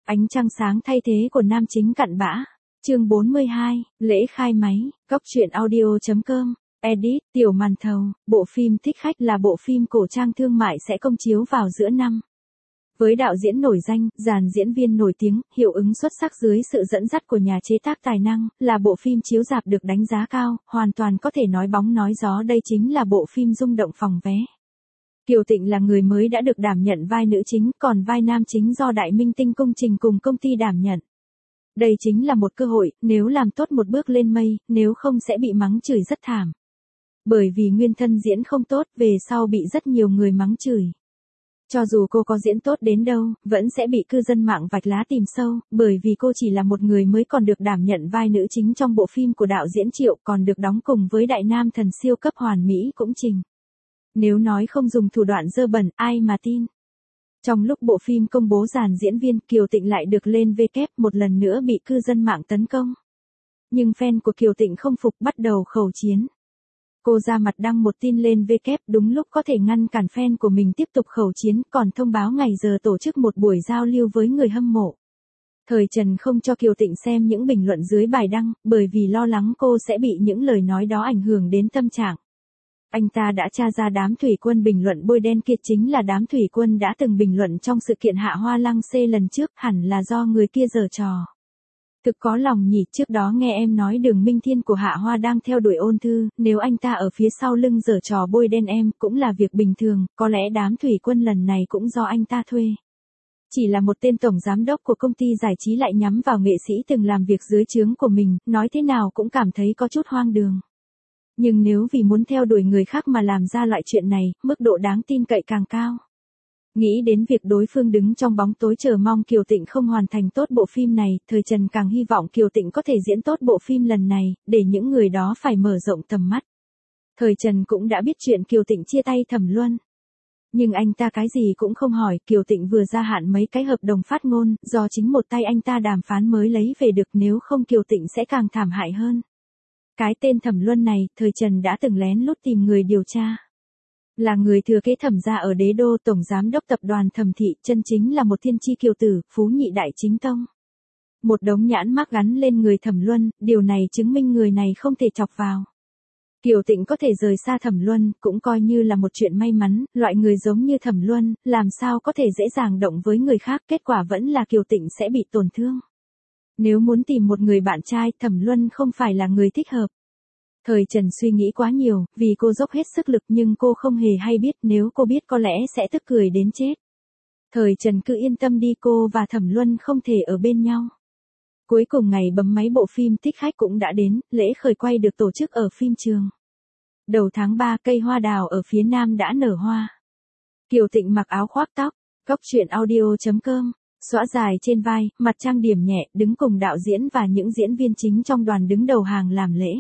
Ánh trăng sáng thay thế của nam chính cặn bã. Chương 42, lễ khai máy, Cóc truyện audio.com, edit, Tiểu Màn Thầu. Bộ phim Thích Khách là bộ phim cổ trang thương mại sẽ công chiếu vào giữa năm. Với đạo diễn nổi danh, dàn diễn viên nổi tiếng, hiệu ứng xuất sắc dưới sự dẫn dắt của nhà chế tác tài năng, là bộ phim chiếu rạp được đánh giá cao, hoàn toàn có thể nói bóng nói gió đây chính là bộ phim rung động phòng vé. Kiều Tịnh là người mới đã được đảm nhận vai nữ chính, còn vai nam chính do Đại Minh Tinh Công Trình cùng công ty đảm nhận. Đây chính là một cơ hội, nếu làm tốt một bước lên mây, nếu không sẽ bị mắng chửi rất thảm. Bởi vì nguyên thân diễn không tốt, về sau bị rất nhiều người mắng chửi. Cho dù cô có diễn tốt đến đâu, vẫn sẽ bị cư dân mạng vạch lá tìm sâu, bởi vì cô chỉ là một người mới còn được đảm nhận vai nữ chính trong bộ phim của đạo diễn Triệu, còn được đóng cùng với đại nam thần siêu cấp hoàn mỹ cũng Trình. Nếu nói không dùng thủ đoạn dơ bẩn, ai mà tin. Trong lúc bộ phim công bố dàn diễn viên, Kiều Tịnh lại được lên W một lần nữa bị cư dân mạng tấn công. Nhưng fan của Kiều Tịnh không phục, bắt đầu khẩu chiến. Cô ra mặt đăng một tin lên W đúng lúc có thể ngăn cản fan của mình tiếp tục khẩu chiến, còn thông báo ngày giờ tổ chức một buổi giao lưu với người hâm mộ. Thời Trần không cho Kiều Tịnh xem những bình luận dưới bài đăng, bởi vì lo lắng cô sẽ bị những lời nói đó ảnh hưởng đến tâm trạng. Anh ta đã tra ra đám thủy quân bình luận bôi đen kia chính là đám thủy quân đã từng bình luận trong sự kiện Hạ Hoa Lăng C lần trước, hẳn là do người kia giở trò. Thực có lòng nhỉ, trước đó nghe em nói Đường Minh Thiên của Hạ Hoa đang theo đuổi Ôn Thư, nếu anh ta ở phía sau lưng giở trò bôi đen em, cũng là việc bình thường, có lẽ đám thủy quân lần này cũng do anh ta thuê. Chỉ là một tên tổng giám đốc của công ty giải trí lại nhắm vào nghệ sĩ từng làm việc dưới trướng của mình, nói thế nào cũng cảm thấy có chút hoang đường. Nhưng nếu vì muốn theo đuổi người khác mà làm ra loại chuyện này, mức độ đáng tin cậy càng cao. Nghĩ đến việc đối phương đứng trong bóng tối chờ mong Kiều Tịnh không hoàn thành tốt bộ phim này, Thời Trần càng hy vọng Kiều Tịnh có thể diễn tốt bộ phim lần này, để những người đó phải mở rộng tầm mắt. Thời Trần cũng đã biết chuyện Kiều Tịnh chia tay Thẩm Luân. Nhưng anh ta cái gì cũng không hỏi, Kiều Tịnh vừa gia hạn mấy cái hợp đồng phát ngôn, do chính một tay anh ta đàm phán mới lấy về được, nếu không Kiều Tịnh sẽ càng thảm hại hơn. Cái tên Thẩm Luân này, Thời Trần đã từng lén lút tìm người điều tra. Là người thừa kế Thẩm gia ở Đế Đô, tổng giám đốc tập đoàn Thẩm thị, chân chính là một thiên chi kiều tử, phú nhị đại chính tông. Một đống nhãn mác gắn lên người Thẩm Luân, điều này chứng minh người này không thể chọc vào. Kiều Tịnh có thể rời xa Thẩm Luân, cũng coi như là một chuyện may mắn, loại người giống như Thẩm Luân, làm sao có thể dễ dàng động với người khác, kết quả vẫn là Kiều Tịnh sẽ bị tổn thương. Nếu muốn tìm một người bạn trai, Thẩm Luân không phải là người thích hợp. Thời Trần suy nghĩ quá nhiều, vì cô dốc hết sức lực nhưng cô không hề hay biết, nếu cô biết có lẽ sẽ tức cười đến chết. Thời Trần cứ yên tâm đi, cô và Thẩm Luân không thể ở bên nhau. Cuối cùng ngày bấm máy bộ phim Thích Khách cũng đã đến, lễ khởi quay được tổ chức ở phim trường. Đầu tháng 3, cây hoa đào ở phía nam đã nở hoa. Kiều Tịnh mặc áo khoác tóc, Cóc truyện audio.com. Xõa dài trên vai, mặt trang điểm nhẹ, đứng cùng đạo diễn và những diễn viên chính trong đoàn đứng đầu hàng làm lễ.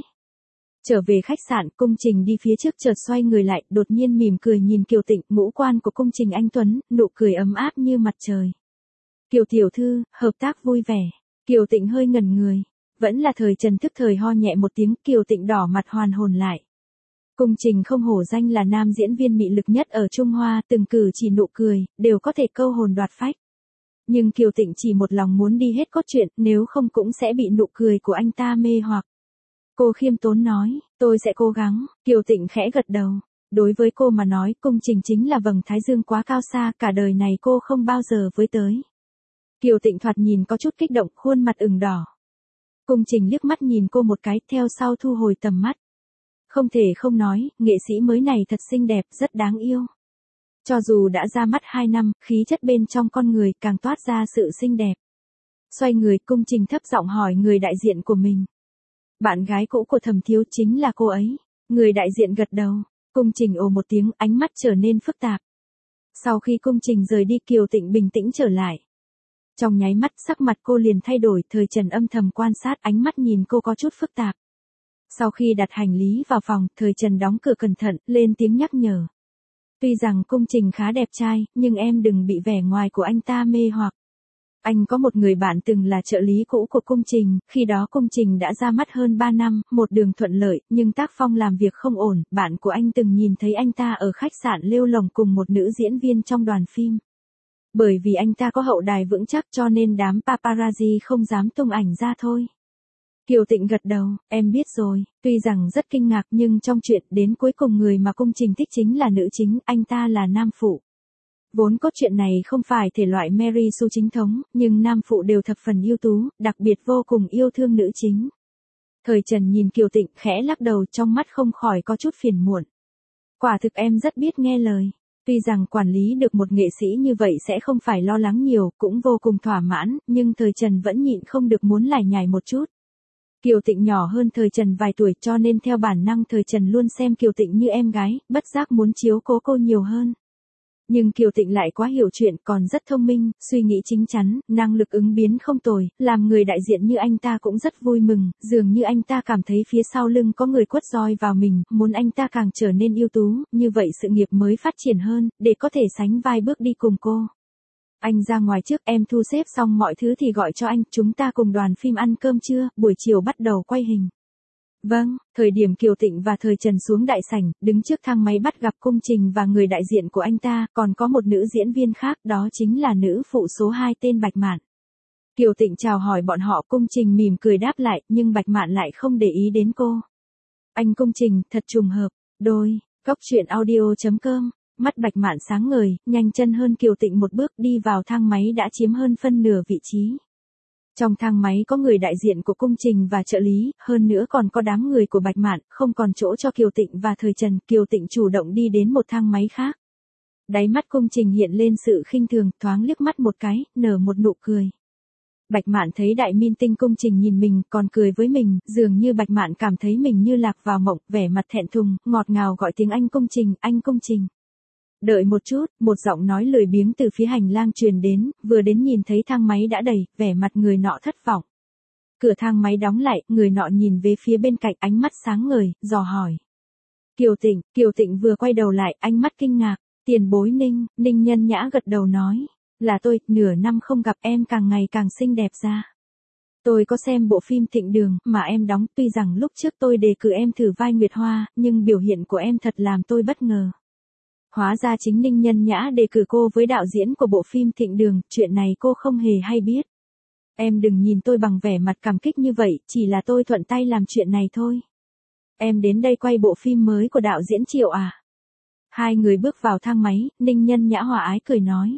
Trở về khách sạn, Công Trình đi phía trước chợt xoay người lại, đột nhiên mỉm cười nhìn Kiều Tịnh, ngũ quan của Công Trình anh tuấn, nụ cười ấm áp như mặt trời. Kiều tiểu thư, hợp tác vui vẻ. Kiều Tịnh hơi ngẩn người. Vẫn là Thời Trần tức thời ho nhẹ một tiếng, Kiều Tịnh đỏ mặt hoàn hồn lại. Công Trình không hổ danh là nam diễn viên mị lực nhất ở Trung Hoa, từng cử chỉ nụ cười, đều có thể câu hồn đoạt phách. Nhưng Kiều Tịnh chỉ một lòng muốn đi hết cốt truyện, nếu không cũng sẽ bị nụ cười của anh ta mê hoặc. Cô khiêm tốn nói, tôi sẽ cố gắng. Kiều Tịnh khẽ gật đầu. Đối với cô mà nói, Công Trình chính là vầng thái dương quá cao xa, cả đời này cô không bao giờ với tới. Kiều Tịnh thoạt nhìn có chút kích động, khuôn mặt ửng đỏ. Công Trình liếc mắt nhìn cô một cái, theo sau thu hồi tầm mắt. Không thể không nói, nghệ sĩ mới này thật xinh đẹp, rất đáng yêu. Cho dù đã ra mắt 2 năm, khí chất bên trong con người càng toát ra sự xinh đẹp. Xoay người, Công Trình thấp giọng hỏi người đại diện của mình. Bạn gái cũ của Thẩm thiếu chính là cô ấy. Người đại diện gật đầu. Công Trình ồ một tiếng, ánh mắt trở nên phức tạp. Sau khi Công Trình rời đi, Kiều Tịnh bình tĩnh trở lại. Trong nháy mắt, sắc mặt cô liền thay đổi, Thời Trần âm thầm quan sát, ánh mắt nhìn cô có chút phức tạp. Sau khi đặt hành lý vào phòng, Thời Trần đóng cửa cẩn thận, lên tiếng nhắc nhở. Tuy rằng Công Trình khá đẹp trai, nhưng em đừng bị vẻ ngoài của anh ta mê hoặc. Anh có một người bạn từng là trợ lý cũ của Công Trình, khi đó Công Trình đã ra mắt hơn 3 năm, một đường thuận lợi, nhưng tác phong làm việc không ổn, bạn của anh từng nhìn thấy anh ta ở khách sạn lêu lổng cùng một nữ diễn viên trong đoàn phim. Bởi vì anh ta có hậu đài vững chắc cho nên đám paparazzi không dám tung ảnh ra thôi. Kiều Tịnh gật đầu, em biết rồi, tuy rằng rất kinh ngạc nhưng trong chuyện đến cuối cùng người mà Cung Trình thích chính là nữ chính, anh ta là nam phụ. Vốn cốt truyện này không phải thể loại Mary Sue chính thống, nhưng nam phụ đều thập phần ưu tú, đặc biệt vô cùng yêu thương nữ chính. Thời Trần nhìn Kiều Tịnh khẽ lắc đầu, trong mắt không khỏi có chút phiền muộn. Quả thực em rất biết nghe lời. Tuy rằng quản lý được một nghệ sĩ như vậy sẽ không phải lo lắng nhiều, cũng vô cùng thỏa mãn, nhưng Thời Trần vẫn nhịn không được muốn lải nhải một chút. Kiều Tịnh nhỏ hơn Thời Trần vài tuổi cho nên theo bản năng Thời Trần luôn xem Kiều Tịnh như em gái, bất giác muốn chiếu cố cô nhiều hơn. Nhưng Kiều Tịnh lại quá hiểu chuyện, còn rất thông minh, suy nghĩ chín chắn, năng lực ứng biến không tồi, làm người đại diện như anh ta cũng rất vui mừng, dường như anh ta cảm thấy phía sau lưng có người quất roi vào mình, muốn anh ta càng trở nên ưu tú, như vậy sự nghiệp mới phát triển hơn, để có thể sánh vai bước đi cùng cô. Anh ra ngoài trước, em thu xếp xong mọi thứ thì gọi cho anh, chúng ta cùng đoàn phim ăn cơm trưa, buổi chiều bắt đầu quay hình. Vâng, thời điểm Kiều Tịnh và Thời Trần xuống đại sảnh, đứng trước thang máy bắt gặp Cung Trình và người đại diện của anh ta, còn có một nữ diễn viên khác, đó chính là nữ phụ số 2 tên Bạch Mạn. Kiều Tịnh chào hỏi bọn họ, Cung Trình mỉm cười đáp lại, nhưng Bạch Mạn lại không để ý đến cô. Anh Cung Trình, thật trùng hợp, đôi, Cóc Truyện Audio.com. Mắt Bạch Mạn sáng ngời, nhanh chân hơn Kiều Tịnh một bước đi vào thang máy đã chiếm hơn phân nửa vị trí. Trong thang máy có người đại diện của Cung Trình và trợ lý, hơn nữa còn có đám người của Bạch Mạn, không còn chỗ cho Kiều Tịnh và Thời Trần, Kiều Tịnh chủ động đi đến một thang máy khác. Đáy mắt Cung Trình hiện lên sự khinh thường, thoáng liếc mắt một cái, nở một nụ cười. Bạch Mạn thấy đại minh tinh Cung Trình nhìn mình, còn cười với mình, dường như Bạch Mạn cảm thấy mình như lạc vào mộng, vẻ mặt thẹn thùng, ngọt ngào gọi tiếng anh Cung Trình, anh Cung Trình. Đợi một chút, một giọng nói lười biếng từ phía hành lang truyền đến, vừa đến nhìn thấy thang máy đã đầy, vẻ mặt người nọ thất vọng. Cửa thang máy đóng lại, người nọ nhìn về phía bên cạnh, ánh mắt sáng ngời, dò hỏi. Kiều Tịnh vừa quay đầu lại, ánh mắt kinh ngạc, tiền bối Ninh, Ninh Nhân Nhã gật đầu nói, là tôi, nửa năm không gặp em càng ngày càng xinh đẹp ra. Tôi có xem bộ phim Thịnh Đường mà em đóng, tuy rằng lúc trước tôi đề cử em thử vai Nguyệt Hoa, nhưng biểu hiện của em thật làm tôi bất ngờ. Hóa ra chính Ninh Nhân Nhã đề cử cô với đạo diễn của bộ phim Thịnh Đường, chuyện này cô không hề hay biết. Em đừng nhìn tôi bằng vẻ mặt cảm kích như vậy, chỉ là tôi thuận tay làm chuyện này thôi. Em đến đây quay bộ phim mới của đạo diễn Triệu à? Hai người bước vào thang máy, Ninh Nhân Nhã hòa ái cười nói.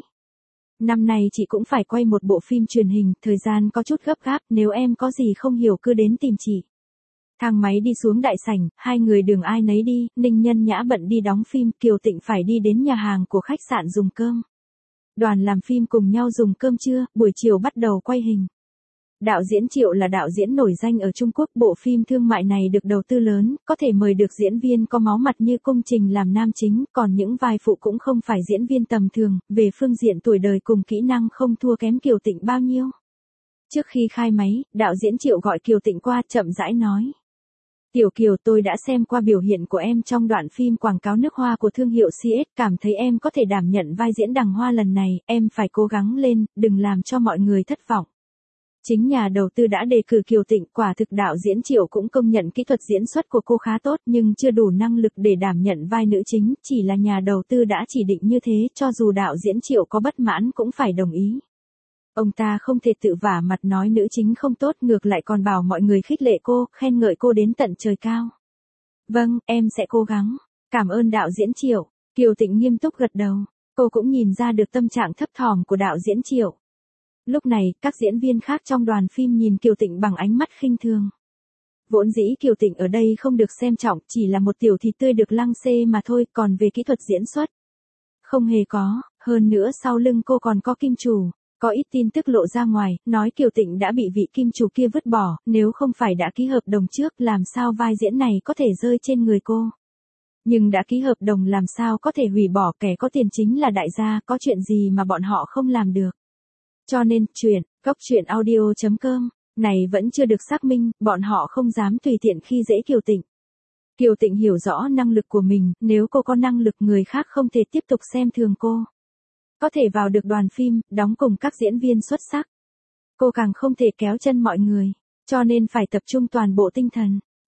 Năm nay chị cũng phải quay một bộ phim truyền hình, thời gian có chút gấp gáp, nếu em có gì không hiểu cứ đến tìm chị. Thang máy đi xuống đại sảnh, hai người đường ai nấy đi, Ninh Nhân Nhã bận đi đóng phim, Kiều Tịnh phải đi đến nhà hàng của khách sạn dùng cơm. Đoàn làm phim cùng nhau dùng cơm trưa, buổi chiều bắt đầu quay hình. Đạo diễn Triệu là đạo diễn nổi danh ở Trung Quốc, bộ phim thương mại này được đầu tư lớn, có thể mời được diễn viên có máu mặt như Cung Trình làm nam chính, còn những vai phụ cũng không phải diễn viên tầm thường, về phương diện tuổi đời cùng kỹ năng không thua kém Kiều Tịnh bao nhiêu. Trước khi khai máy, đạo diễn Triệu gọi Kiều Tịnh qua, chậm rãi nói. Tiểu Kiều, tôi đã xem qua biểu hiện của em trong đoạn phim quảng cáo nước hoa của thương hiệu CS, cảm thấy em có thể đảm nhận vai diễn đằng hoa lần này, em phải cố gắng lên, đừng làm cho mọi người thất vọng. Chính nhà đầu tư đã đề cử Kiều Tịnh, quả thực đạo diễn Triệu cũng công nhận kỹ thuật diễn xuất của cô khá tốt nhưng chưa đủ năng lực để đảm nhận vai nữ chính, chỉ là nhà đầu tư đã chỉ định như thế, cho dù đạo diễn Triệu có bất mãn cũng phải đồng ý. Ông ta không thể tự vả mặt nói nữ chính không tốt, ngược lại còn bảo mọi người khích lệ cô, khen ngợi cô đến tận trời cao. Vâng, em sẽ cố gắng. Cảm ơn đạo diễn Triệu. Kiều Tịnh nghiêm túc gật đầu. Cô cũng nhìn ra được tâm trạng thấp thỏm của đạo diễn Triệu. Lúc này, các diễn viên khác trong đoàn phim nhìn Kiều Tịnh bằng ánh mắt khinh thường. Vốn dĩ Kiều Tịnh ở đây không được xem trọng, chỉ là một tiểu thịt tươi được lăng xê mà thôi, còn về kỹ thuật diễn xuất. Không hề có, hơn nữa sau lưng cô còn có kim chủ. Có ít tin tức lộ ra ngoài, nói Kiều Tịnh đã bị vị kim chủ kia vứt bỏ, nếu không phải đã ký hợp đồng trước, làm sao vai diễn này có thể rơi trên người cô. Nhưng đã ký hợp đồng làm sao có thể hủy bỏ, kẻ có tiền chính là đại gia, có chuyện gì mà bọn họ không làm được. Cho nên, Cóc Truyện Audio.com, này vẫn chưa được xác minh, bọn họ không dám tùy tiện khi dễ Kiều Tịnh. Kiều Tịnh hiểu rõ năng lực của mình, nếu cô có năng lực người khác không thể tiếp tục xem thường cô. Có thể vào được đoàn phim, đóng cùng các diễn viên xuất sắc. Cô càng không thể kéo chân mọi người, cho nên phải tập trung toàn bộ tinh thần.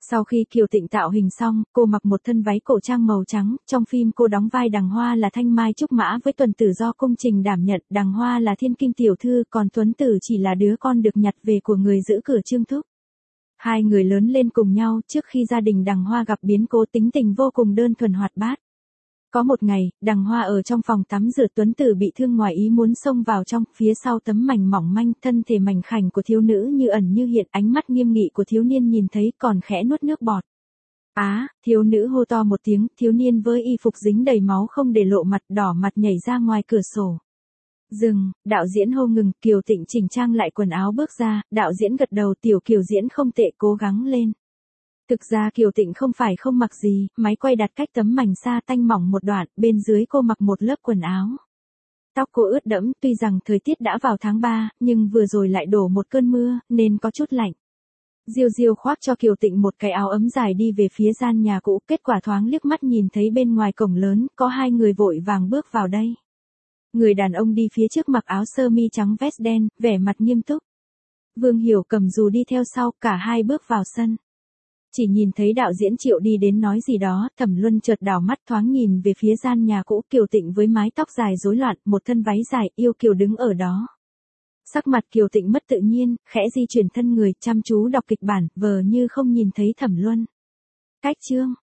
Sau khi Kiều Tịnh tạo hình xong, cô mặc một thân váy cổ trang màu trắng, trong phim cô đóng vai Đằng Hoa là Thanh Mai Trúc Mã với Tuần Tử do Cung Trình đảm nhận, Đằng Hoa là Thiên Kim tiểu thư, còn Tuấn Tử chỉ là đứa con được nhặt về của người giữ cửa Trương Thúc. Hai người lớn lên cùng nhau, trước khi gia đình Đằng Hoa gặp biến cố tính tình vô cùng đơn thuần hoạt bát. Có một ngày, Đằng Hoa ở trong phòng tắm rửa, Tuấn Tử bị thương ngoài ý muốn xông vào trong, phía sau tấm mảnh mỏng manh, thân thể mảnh khảnh của thiếu nữ như ẩn như hiện, ánh mắt nghiêm nghị của thiếu niên nhìn thấy còn khẽ nuốt nước bọt. Thiếu nữ hô to một tiếng, thiếu niên với y phục dính đầy máu không để lộ mặt, đỏ mặt nhảy ra ngoài cửa sổ. Dừng, đạo diễn hô ngừng, Kiều Tịnh chỉnh trang lại quần áo bước ra, đạo diễn gật đầu, tiểu Kiều diễn không tệ, cố gắng lên. Thực ra Kiều Tịnh không phải không mặc gì, máy quay đặt cách tấm mảnh sa tanh mỏng một đoạn, bên dưới cô mặc một lớp quần áo. Tóc cô ướt đẫm, tuy rằng thời tiết đã vào tháng 3, nhưng vừa rồi lại đổ một cơn mưa, nên có chút lạnh. Diêu Diêu khoác cho Kiều Tịnh một cái áo ấm dài đi về phía gian nhà cũ, kết quả thoáng liếc mắt nhìn thấy bên ngoài cổng lớn, có hai người vội vàng bước vào đây. Người đàn ông đi phía trước mặc áo sơ mi trắng vest đen, vẻ mặt nghiêm túc. Vương Hiểu cầm dù đi theo sau, cả hai bước vào sân. Chỉ nhìn thấy đạo diễn Triệu đi đến nói gì đó, Thẩm Luân chợt đảo mắt thoáng nhìn về phía gian nhà cũ, Kiều Tịnh với mái tóc dài rối loạn, một thân váy dài, yêu kiều đứng ở đó. Sắc mặt Kiều Tịnh mất tự nhiên, khẽ di chuyển thân người, chăm chú đọc kịch bản, vờ như không nhìn thấy Thẩm Luân. Cách chương